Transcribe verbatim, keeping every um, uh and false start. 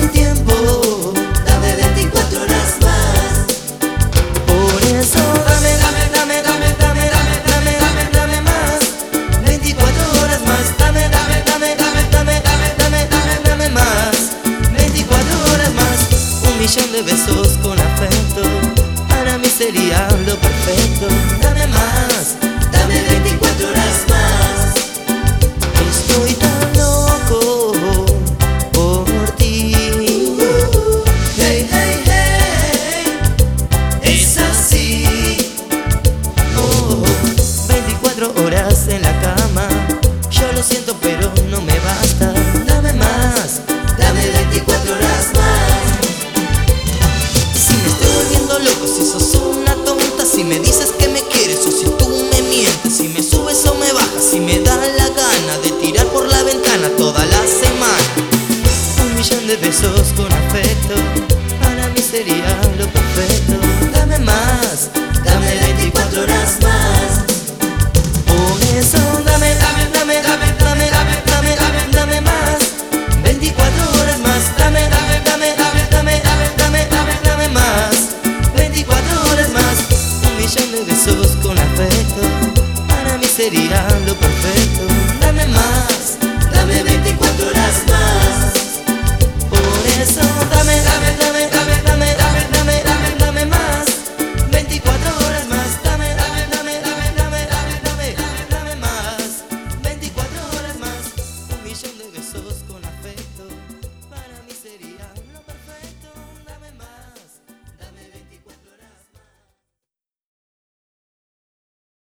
mi tiempo, dame veinticuatro horas más. Por eso dame, dame, dame, dame, dame, dame, dame, dame, dame más. veinticuatro horas más, dame, dame, dame, dame, dame, dame, dame, dame, dame más. veinticuatro horas más. Un millón de besos con afecto, para mí sería lo perfecto. Dame más, dame veinticuatro horas más. Estoy tan loco por ti. Hey, hey, hey, es así. Oh, veinticuatro horas en la cama, yo lo siento pero no me basta. Dame más, dame veinticuatro horas más. Si me estoy volviendo loco, si sos una tonta, si me dices que me quieres o si tú me mientes, si me subes o me bajas, si me da la gana de tirar por la ventana toda la semana. Un millón de besos con afecto, para mí sería lo perfecto. Dame más, dame veinticuatro horas más. Por eso dame, dame, dame, dame, dame, dame, dame, dame, dame más. veinticuatro horas más, dame, dame, dame, dame, dame, dame, dame, dame, dame más. veinticuatro horas más. Un millón de besos con afecto, para mí sería